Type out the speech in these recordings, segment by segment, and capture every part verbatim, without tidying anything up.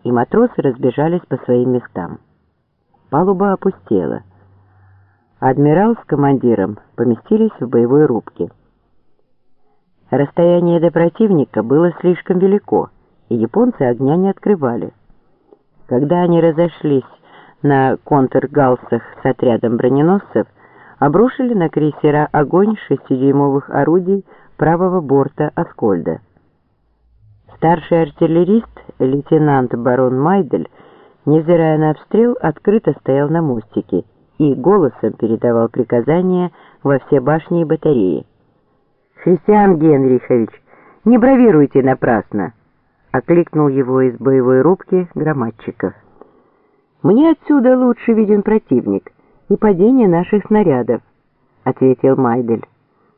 и матросы разбежались по своим местам. Палуба опустела. Адмирал с командиром поместились в боевой рубке. Расстояние до противника было слишком велико, и японцы огня не открывали. Когда они разошлись на контргалсах с отрядом броненосцев, обрушили на крейсера огонь шестидюймовых орудий правого борта «Аскольда». Старший артиллерист, лейтенант барон Майдель, невзирая на обстрел, открыто стоял на мостике и голосом передавал приказания во все башни и батареи. «Христиан Генрихович, не бравируйте напрасно!» — окликнул его из боевой рубки Громадчиков. «Мне отсюда лучше виден противник и падение наших снарядов», — ответил Майдель.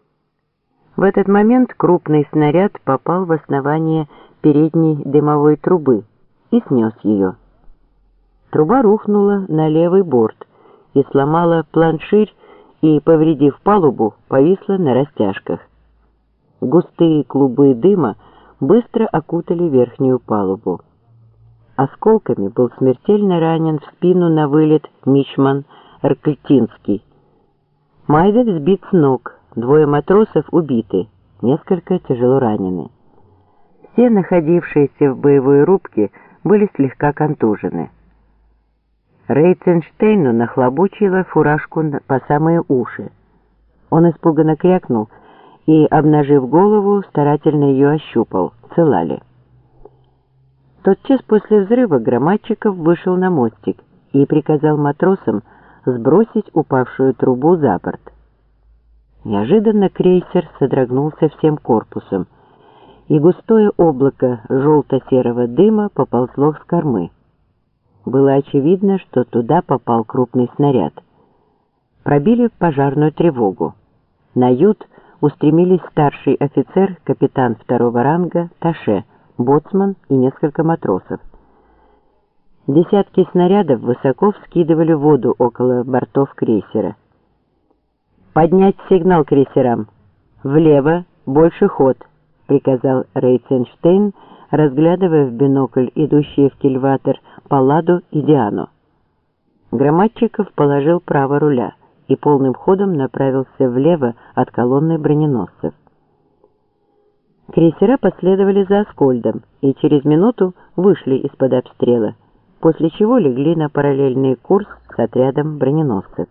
В этот момент крупный снаряд попал в основание передней дымовой трубы и снес ее. Труба рухнула на левый борт и сломала планширь и, повредив палубу, повисла на растяжках. Густые клубы дыма быстро окутали верхнюю палубу. Осколками был смертельно ранен в спину на вылет мичман Рклтинский. Майдель сбит с ног, двое матросов убиты, несколько тяжело ранены. Все находившиеся в боевой рубке были слегка контужены. Рейценштейну нахлобучила фуражку по самые уши. Он испуганно крякнул и, обнажив голову, старательно ее ощупал, цела ли. Тотчас после взрыва Громадчиков вышел на мостик и приказал матросам сбросить упавшую трубу за борт. Неожиданно крейсер содрогнулся всем корпусом, и густое облако желто-серого дыма поползло с кормы. Было очевидно, что туда попал крупный снаряд. Пробили пожарную тревогу. На ют устремились старший офицер, капитан второго ранга Таше, боцман и несколько матросов. Десятки снарядов высоко вскидывали воду около бортов крейсера. «Поднять сигнал крейсерам! Влево, больше ход!» — приказал Рейценштейн, разглядывая в бинокль идущие в кильватер Палладу и Диану. Громадчиков положил право руля и полным ходом направился влево от колонны броненосцев. Крейсера последовали за Аскольдом и через минуту вышли из-под обстрела, после чего легли на параллельный курс с отрядом броненосцев.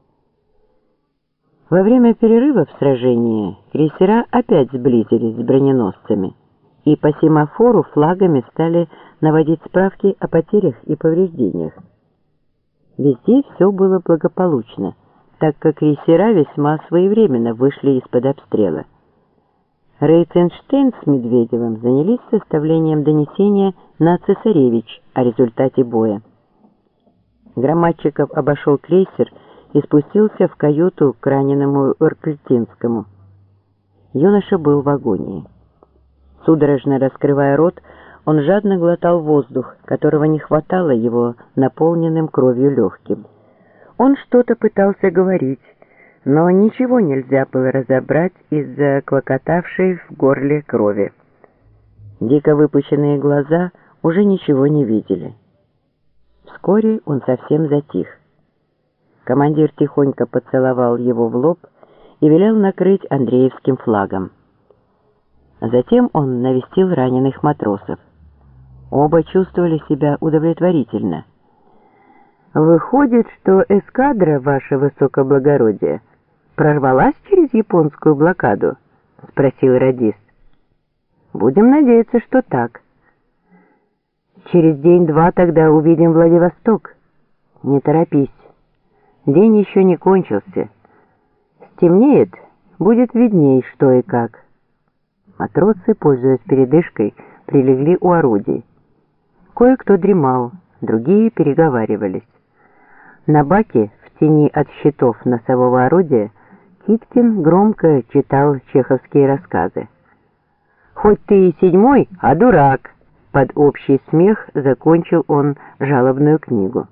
Во время перерыва в сражении крейсера опять сблизились с броненосцами и по семафору флагами стали наводить справки о потерях и повреждениях. Везде все было благополучно, так как крейсера весьма своевременно вышли из-под обстрела. Рейценштейн с Медведевым занялись составлением донесения на Цесаревич о результате боя. Громадчиков обошел крейсер и спустился в каюту к раненому Рклтинскому. Юноша был в агонии. Судорожно раскрывая рот, он жадно глотал воздух, которого не хватало его наполненным кровью легким. Он что-то пытался говорить, но ничего нельзя было разобрать из-за клокотавшей в горле крови. Дико выпученные глаза уже ничего не видели. Вскоре он совсем затих. Командир тихонько поцеловал его в лоб и велел накрыть Андреевским флагом. Затем он навестил раненых матросов. Оба чувствовали себя удовлетворительно. «Выходит, что эскадра, ваше высокоблагородие, прорвалась через японскую блокаду?» — спросил радист. «Будем надеяться, что так. Через день-два тогда увидим Владивосток. Не торопись. День еще не кончился. Стемнеет, будет видней, что и как». Матросы, пользуясь передышкой, прилегли у орудий. Кое-кто дремал, другие переговаривались. На баке, в тени от щитов носового орудия, Киткин громко читал чеховские рассказы. «Хоть ты и седьмой, а дурак!» Под общий смех закончил он жалобную книгу.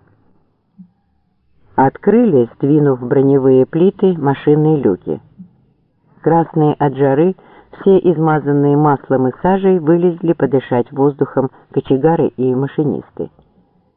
Открыли, сдвинув броневые плиты, машинные люки. Красные от жары, Все измазанные маслом и сажей вылезли подышать воздухом кочегары и машинисты.